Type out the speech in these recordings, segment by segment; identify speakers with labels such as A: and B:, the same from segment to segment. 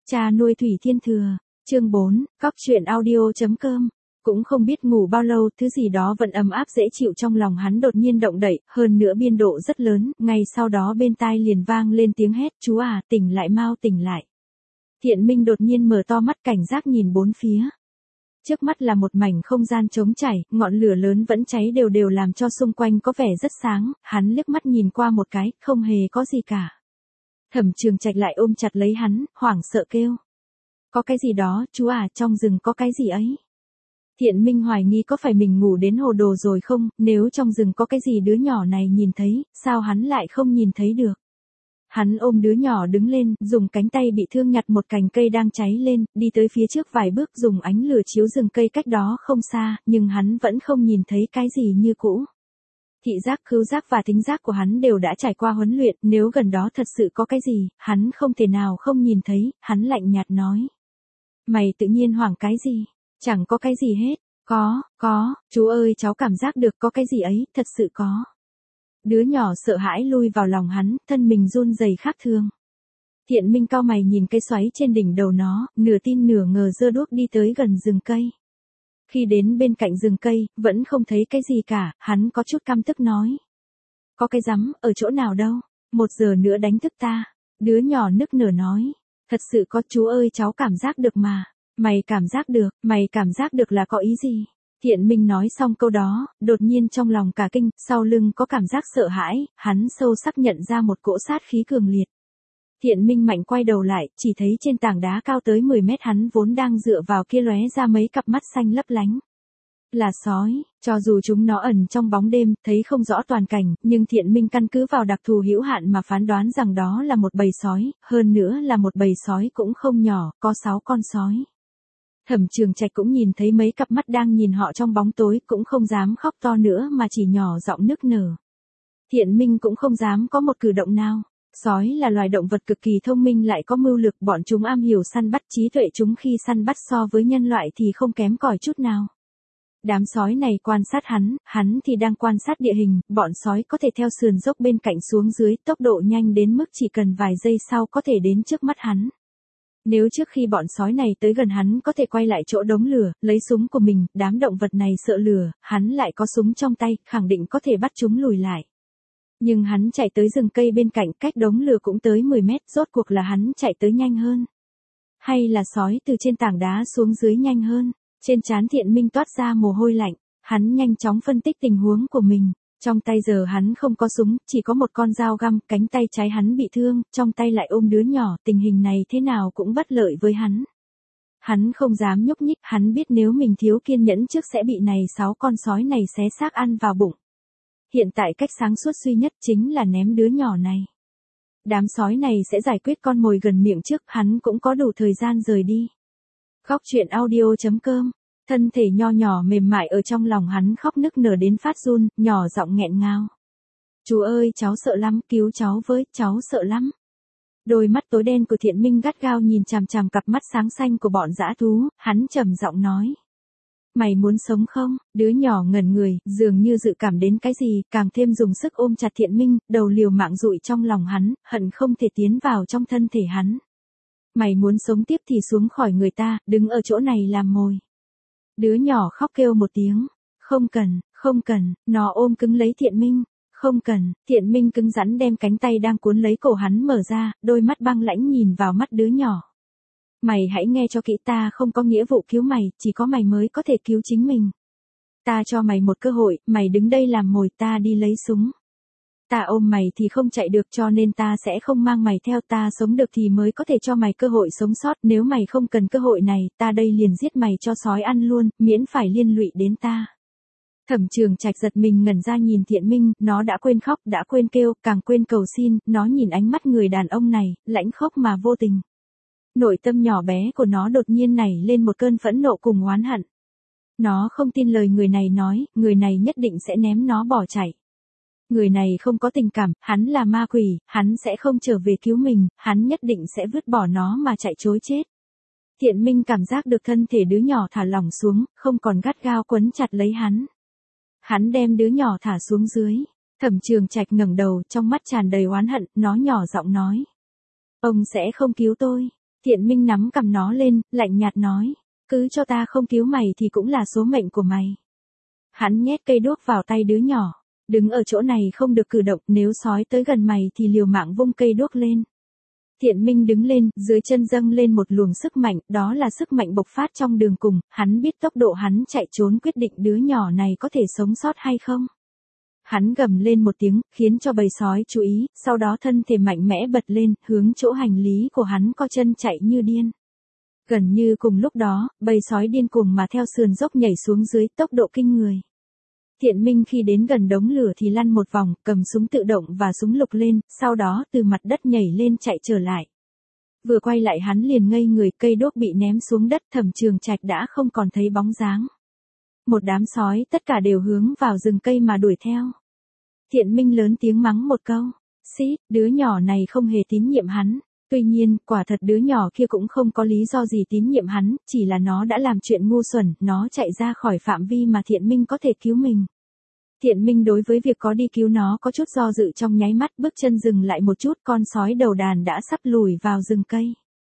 A: Cha nuôi Thủy Thiên Thừa, chương 4, cóc truyện audio.com. Cũng không biết ngủ bao lâu, thứ gì đó vẫn ấm áp dễ chịu trong lòng hắn đột nhiên động đậy, hơn nữa biên độ rất lớn, ngay sau đó bên tai liền vang lên tiếng hét, chú à, tỉnh lại mau tỉnh lại. Thiện Minh đột nhiên mở to mắt cảnh giác nhìn bốn phía. Trước mắt là một mảnh không gian trống trải, ngọn lửa lớn vẫn cháy đều đều làm cho xung quanh có vẻ rất sáng, hắn liếc mắt nhìn qua một cái, không hề có gì cả. Thẩm Trường Trạch lại ôm chặt lấy hắn, hoảng sợ kêu. Có cái gì đó, chú à, trong rừng có cái gì ấy? Thiện Minh hoài nghi có phải mình ngủ đến hồ đồ rồi không, nếu trong rừng có cái gì đứa nhỏ này nhìn thấy, sao hắn lại không nhìn thấy được? Hắn ôm đứa nhỏ đứng lên, dùng cánh tay bị thương nhặt một cành cây đang cháy lên, đi tới phía trước vài bước dùng ánh lửa chiếu rừng cây cách đó không xa, nhưng hắn vẫn không nhìn thấy cái gì như cũ. Thị giác, khứu giác và thính giác của hắn đều đã trải qua huấn luyện, nếu gần đó thật sự có cái gì, hắn không thể nào không nhìn thấy, hắn lạnh nhạt nói. Mày tự nhiên hoảng cái gì? Chẳng có cái gì hết. Có, chú ơi cháu cảm giác được có cái gì ấy, thật sự có. Đứa nhỏ sợ hãi lui vào lòng hắn, thân mình run rẩy khác thường. Thiện Minh cau mày nhìn cây xoáy trên đỉnh đầu nó, nửa tin nửa ngờ giơ đuốc đi tới gần rừng cây. Khi đến bên cạnh rừng cây, vẫn không thấy cái gì cả, hắn có chút căm tức nói. Có cái rắm, ở chỗ nào đâu, 1 giờ nữa đánh thức ta. Đứa nhỏ nức nở nói. Thật sự có chú ơi cháu cảm giác được mà. Mày cảm giác được là có ý gì? Thiện Minh nói xong câu đó, đột nhiên trong lòng cả kinh, sau lưng có cảm giác sợ hãi, hắn sâu sắc nhận ra một cỗ sát khí cường liệt. Thiện Minh mạnh quay đầu lại, chỉ thấy trên tảng đá cao tới 10 mét hắn vốn đang dựa vào kia lóe ra mấy cặp mắt xanh lấp lánh. Là sói, cho dù chúng nó ẩn trong bóng đêm, thấy không rõ toàn cảnh, nhưng Thiện Minh căn cứ vào đặc thù hữu hạn mà phán đoán rằng đó là một bầy sói, hơn nữa là một bầy sói cũng không nhỏ, có 6 con sói. Thẩm Trường Trạch cũng nhìn thấy mấy cặp mắt đang nhìn họ trong bóng tối, cũng không dám khóc to nữa mà chỉ nhỏ giọng nức nở. Thiện Minh cũng không dám có một cử động nào. Sói là loài động vật cực kỳ thông minh lại có mưu lược, bọn chúng am hiểu săn bắt, trí tuệ chúng khi săn bắt so với nhân loại thì không kém cỏi chút nào. Đám sói này quan sát hắn thì đang quan sát địa hình, bọn sói có thể theo sườn dốc bên cạnh xuống dưới, tốc độ nhanh đến mức chỉ cần vài giây sau có thể đến trước mắt hắn. Nếu trước khi bọn sói này tới gần hắn có thể quay lại chỗ đống lửa, lấy súng của mình, đám động vật này sợ lửa, hắn lại có súng trong tay, khẳng định có thể bắt chúng lùi lại. Nhưng hắn chạy tới rừng cây bên cạnh, cách đống lửa cũng tới 10 mét, rốt cuộc là hắn chạy tới nhanh hơn. Hay là sói từ trên tảng đá xuống dưới nhanh hơn? Trên trán Thiện Minh toát ra mồ hôi lạnh, hắn nhanh chóng phân tích tình huống của mình. Trong tay giờ hắn không có súng, chỉ có một con dao găm, cánh tay trái hắn bị thương, trong tay lại ôm đứa nhỏ, tình hình này thế nào cũng bất lợi với hắn. Hắn không dám nhúc nhích, hắn biết nếu mình thiếu kiên nhẫn trước sẽ bị này 6 con sói này xé xác ăn vào bụng. Hiện tại cách sáng suốt duy nhất chính là ném đứa nhỏ này. Đám sói này sẽ giải quyết con mồi gần miệng trước, hắn cũng có đủ thời gian rời đi. Khóc truyện audio.com. Thân thể nho nhỏ mềm mại ở trong lòng hắn khóc nức nở đến phát run, nhỏ giọng nghẹn ngào. Chú ơi cháu sợ lắm, cứu cháu với, cháu sợ lắm. Đôi mắt tối đen của Thiện Minh gắt gao nhìn chằm chằm cặp mắt sáng xanh của bọn dã thú, hắn trầm giọng nói. Mày muốn sống không? Đứa nhỏ ngẩn người, dường như dự cảm đến cái gì, càng thêm dùng sức ôm chặt Thiện Minh, đầu liều mạng dụi trong lòng hắn, hận không thể tiến vào trong thân thể hắn. Mày muốn sống tiếp thì xuống khỏi người ta, đứng ở chỗ này làm mồi. Đứa nhỏ khóc kêu một tiếng. Không cần, nó ôm cứng lấy Thiện Minh. Không cần, Thiện Minh cứng rắn đem cánh tay đang cuốn lấy cổ hắn mở ra, đôi mắt băng lãnh nhìn vào mắt đứa nhỏ. Mày hãy nghe cho kỹ, ta không có nghĩa vụ cứu mày, chỉ có mày mới có thể cứu chính mình. Ta cho mày một cơ hội, mày đứng đây làm mồi, ta đi lấy súng. Ta ôm mày thì không chạy được cho nên ta sẽ không mang mày theo, ta sống được thì mới có thể cho mày cơ hội sống sót, nếu mày không cần cơ hội này, ta đây liền giết mày cho sói ăn luôn, miễn phải liên lụy đến ta. Thẩm Trường Trạch giật mình ngẩn ra nhìn Thiện Minh, nó đã quên khóc, đã quên kêu, càng quên cầu xin, nó nhìn ánh mắt người đàn ông này, lãnh khốc mà vô tình. Nội tâm nhỏ bé của nó đột nhiên nảy lên một cơn phẫn nộ cùng oán hận. Nó không tin lời người này nói, người này nhất định sẽ ném nó bỏ chạy. Người này không có tình cảm, hắn là ma quỷ, hắn sẽ không trở về cứu mình, hắn nhất định sẽ vứt bỏ nó mà chạy trối chết. Thiện Minh cảm giác được thân thể đứa nhỏ thả lỏng xuống, không còn gắt gao quấn chặt lấy hắn. Hắn đem đứa nhỏ thả xuống dưới. Thẩm Trường Trạch ngẩng đầu, trong mắt tràn đầy oán hận, nó nhỏ giọng nói. Ông sẽ không cứu tôi. Thiện Minh nắm cầm nó lên, lạnh nhạt nói. Cứ cho ta không cứu mày thì cũng là số mệnh của mày. Hắn nhét cây đuốc vào tay đứa nhỏ. Đứng ở chỗ này không được cử động, nếu sói tới gần mày thì liều mạng vung cây đuốc lên. Thiện Minh đứng lên, dưới chân dâng lên một luồng sức mạnh, đó là sức mạnh bộc phát trong đường cùng, hắn biết tốc độ hắn chạy trốn quyết định đứa nhỏ này có thể sống sót hay không. Hắn gầm lên một tiếng, khiến cho bầy sói chú ý, sau đó thân thể mạnh mẽ bật lên, hướng chỗ hành lý của hắn co chân chạy như điên. Gần như cùng lúc đó, bầy sói điên cuồng mà theo sườn dốc nhảy xuống dưới, tốc độ kinh người. Thiện Minh khi đến gần đống lửa thì lăn một vòng, cầm súng tự động và súng lục lên, sau đó từ mặt đất nhảy lên chạy trở lại. Vừa quay lại hắn liền ngây người, cây đuốc bị ném xuống đất, Thẩm Trường Trạch đã không còn thấy bóng dáng. Một đám sói tất cả đều hướng vào rừng cây mà đuổi theo. Thiện Minh lớn tiếng mắng một câu. Xít, đứa nhỏ này không hề tín nhiệm hắn. Tuy nhiên, quả thật đứa nhỏ kia cũng không có lý do gì tín nhiệm hắn, chỉ là nó đã làm chuyện ngu xuẩn, nó chạy ra khỏi phạm vi mà Thiện Minh có thể cứu mình. Thiện Minh đối với việc có đi cứu nó có chút do dự, trong nháy mắt bước chân dừng lại một chút, con sói đầu đàn đã sắp lùi vào rừng cây.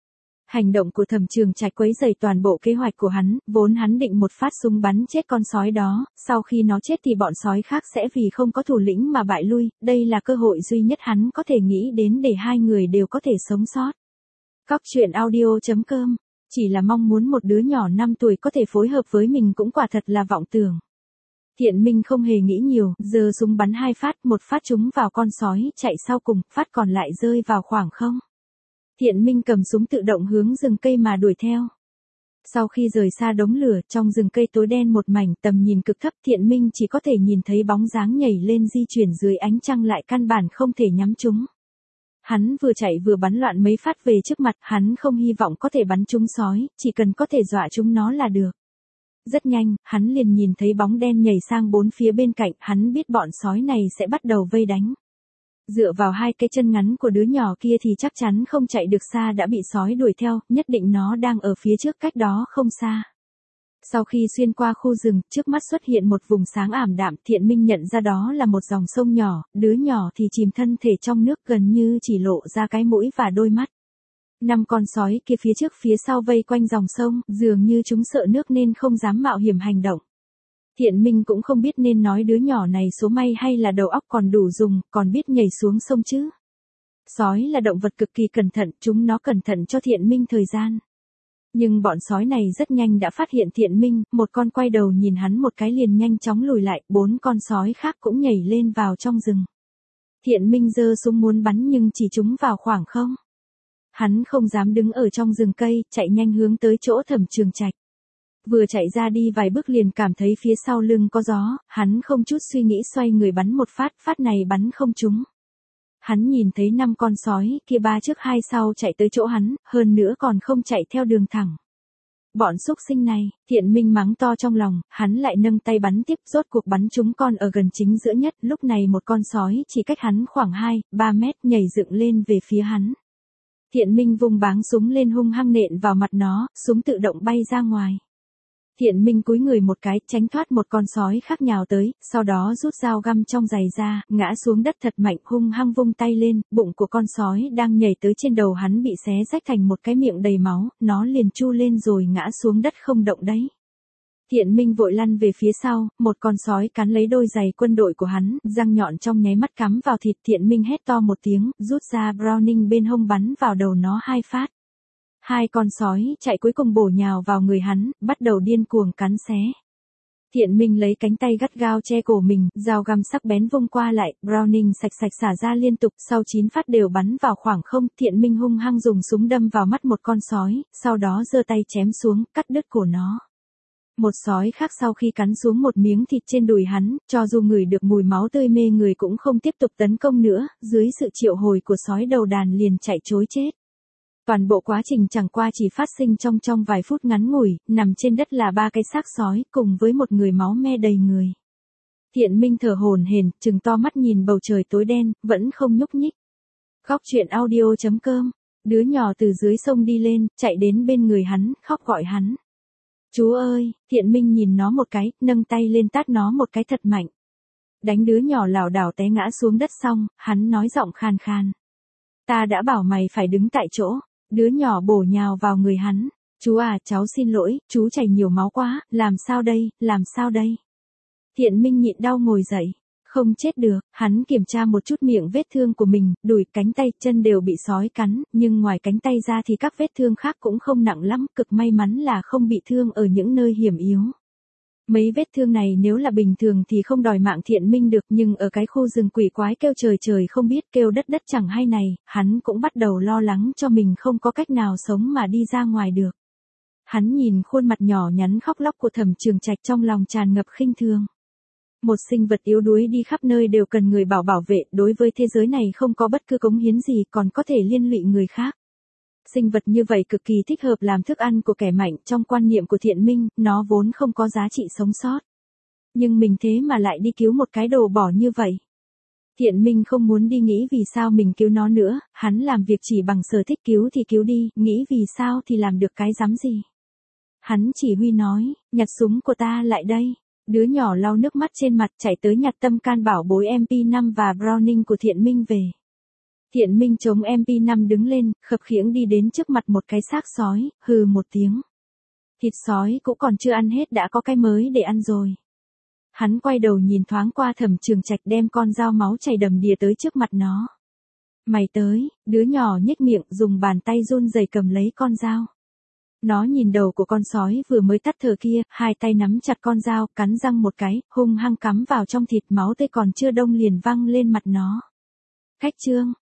A: Hành động của Thẩm Trường Trạch quấy rầy toàn bộ kế hoạch của hắn, vốn hắn định một phát súng bắn chết con sói đó, sau khi nó chết thì bọn sói khác sẽ vì không có thủ lĩnh mà bại lui, đây là cơ hội duy nhất hắn có thể nghĩ đến để hai người đều có thể sống sót. Cóc truyện audio.com, chỉ là mong muốn một đứa nhỏ 5 tuổi có thể phối hợp với mình cũng quả thật là vọng tưởng. Thiện Minh không hề nghĩ nhiều, giơ súng bắn 2 phát, một phát trúng vào con sói chạy sau cùng, phát còn lại rơi vào khoảng không. Thiện Minh cầm súng tự động hướng rừng cây mà đuổi theo. Sau khi rời xa đống lửa, trong rừng cây tối đen một mảnh, tầm nhìn cực thấp, Thiện Minh chỉ có thể nhìn thấy bóng dáng nhảy lên di chuyển dưới ánh trăng, lại căn bản không thể nhắm trúng. Hắn vừa chạy vừa bắn loạn mấy phát về trước mặt, hắn không hy vọng có thể bắn trúng sói, chỉ cần có thể dọa chúng nó là được. Rất nhanh, hắn liền nhìn thấy bóng đen nhảy sang 4 phía bên cạnh, hắn biết bọn sói này sẽ bắt đầu vây đánh. Dựa vào 2 cái chân ngắn của đứa nhỏ kia thì chắc chắn không chạy được xa, đã bị sói đuổi theo, nhất định nó đang ở phía trước cách đó không xa. Sau khi xuyên qua khu rừng, trước mắt xuất hiện một vùng sáng ảm đạm, Thiện Minh nhận ra đó là một dòng sông nhỏ, đứa nhỏ thì chìm thân thể trong nước, gần như chỉ lộ ra cái mũi và đôi mắt. 5 con sói kia phía trước phía sau vây quanh dòng sông, dường như chúng sợ nước nên không dám mạo hiểm hành động. Thiện Minh cũng không biết nên nói đứa nhỏ này số may hay là đầu óc còn đủ dùng, còn biết nhảy xuống sông chứ. Sói là động vật cực kỳ cẩn thận, chúng nó cẩn thận cho Thiện Minh thời gian. Nhưng bọn sói này rất nhanh đã phát hiện Thiện Minh, một con quay đầu nhìn hắn một cái liền nhanh chóng lùi lại, 4 con sói khác cũng nhảy lên vào trong rừng. Thiện Minh giơ súng muốn bắn nhưng chỉ trúng vào khoảng không. Hắn không dám đứng ở trong rừng cây, chạy nhanh hướng tới chỗ Thẩm Trường Trạch. Vừa chạy ra đi vài bước liền cảm thấy phía sau lưng có gió, hắn không chút suy nghĩ xoay người bắn một phát, phát này bắn không trúng. Hắn nhìn thấy 5 con sói kia 3 trước 2 sau chạy tới chỗ hắn, hơn nữa còn không chạy theo đường thẳng. Bọn xúc sinh này, Thiện Minh mắng to trong lòng, hắn lại nâng tay bắn tiếp, rốt cuộc bắn trúng con ở gần chính giữa nhất, lúc này một con sói chỉ cách hắn khoảng 2-3 mét nhảy dựng lên về phía hắn. Thiện Minh vung báng súng lên hung hăng nện vào mặt nó, súng tự động bay ra ngoài. Thiện Minh cúi người một cái, tránh thoát một con sói khác nhào tới, sau đó rút dao găm trong giày ra, ngã xuống đất thật mạnh, hung hăng vung tay lên, bụng của con sói đang nhảy tới trên đầu hắn bị xé rách thành một cái miệng đầy máu, nó liền chu lên rồi ngã xuống đất không động đấy. Thiện Minh vội lăn về phía sau, một con sói cắn lấy đôi giày quân đội của hắn, răng nhọn trong nháy mắt cắm vào thịt. Thiện Minh hét to một tiếng, rút ra Browning bên hông bắn vào đầu nó 2 phát. 2 con sói chạy cuối cùng bổ nhào vào người hắn, bắt đầu điên cuồng cắn xé. Thiện Minh lấy cánh tay gắt gao che cổ mình, dao găm sắc bén vung qua lại, Browning sạch sạch xả ra liên tục, sau 9 phát đều bắn vào khoảng không. Thiện Minh hung hăng dùng súng đâm vào mắt một con sói, sau đó giơ tay chém xuống, cắt đứt cổ nó. Một sói khác sau khi cắn xuống một miếng thịt trên đùi hắn, cho dù ngửi được mùi máu tươi mê người cũng không tiếp tục tấn công nữa, dưới sự triệu hồi của sói đầu đàn liền chạy trối chết. Toàn bộ quá trình chẳng qua chỉ phát sinh trong vài phút ngắn ngủi, nằm trên đất là 3 cái xác sói, cùng với một người máu me đầy người. Thiện Minh thở hổn hển, trừng to mắt nhìn bầu trời tối đen, vẫn không nhúc nhích. Cóc truyện audio.com, đứa nhỏ từ dưới sông đi lên, chạy đến bên người hắn, khóc gọi hắn. Chú ơi, Thiện Minh nhìn nó một cái, nâng tay lên tát nó một cái thật mạnh. Đánh đứa nhỏ lảo đảo té ngã xuống đất xong, hắn nói giọng khàn khàn. Ta đã bảo mày phải đứng tại chỗ, Đứa nhỏ bổ nhào vào người hắn. Chú à, cháu xin lỗi, chú chảy nhiều máu quá, làm sao đây, làm sao đây? Thiện Minh nhịn đau ngồi dậy. Không chết được, hắn kiểm tra một chút miệng vết thương của mình, đùi, cánh tay, chân đều bị sói cắn, nhưng ngoài cánh tay ra thì các vết thương khác cũng không nặng lắm, cực may mắn là không bị thương ở những nơi hiểm yếu. Mấy vết thương này nếu là bình thường thì không đòi mạng Thiện Minh được, nhưng ở cái khu rừng quỷ quái kêu trời trời không biết kêu đất đất chẳng hay này, hắn cũng bắt đầu lo lắng cho mình không có cách nào sống mà đi ra ngoài được. Hắn nhìn khuôn mặt nhỏ nhắn khóc lóc của Thẩm Trường Trạch trong lòng tràn ngập khinh thường. Một sinh vật yếu đuối đi khắp nơi đều cần người bảo vệ, đối với thế giới này không có bất cứ cống hiến gì còn có thể liên lụy người khác. Sinh vật như vậy cực kỳ thích hợp làm thức ăn của kẻ mạnh, trong quan niệm của Thiện Minh, nó vốn không có giá trị sống sót. Nhưng mình thế mà lại đi cứu một cái đồ bỏ như vậy. Thiện Minh không muốn đi nghĩ vì sao mình cứu nó nữa, hắn làm việc chỉ bằng sở thích, cứu thì cứu đi, nghĩ vì sao thì làm được cái dám gì. Hắn chỉ huy nói, nhặt súng của ta lại đây. Đứa nhỏ lau nước mắt trên mặt chạy tới nhặt tâm can bảo bối MP5 và Browning của Thiện Minh về. Thiện Minh chống MP5 đứng lên, khập khiễng đi đến trước mặt một cái xác sói, hừ một tiếng. Thịt sói cũng còn chưa ăn hết đã có cái mới để ăn rồi. Hắn quay đầu nhìn thoáng qua Thẩm Trường Trạch đem con dao máu chảy đầm đìa tới trước mặt nó. Mày tới, đứa nhỏ nhếch miệng dùng bàn tay run rẩy cầm lấy con dao. Nó nhìn đầu của con sói vừa mới tắt thở kia, hai tay nắm chặt con dao, cắn răng một cái, hung hăng cắm vào trong thịt, máu tươi còn chưa đông liền văng lên mặt nó. Khách trương,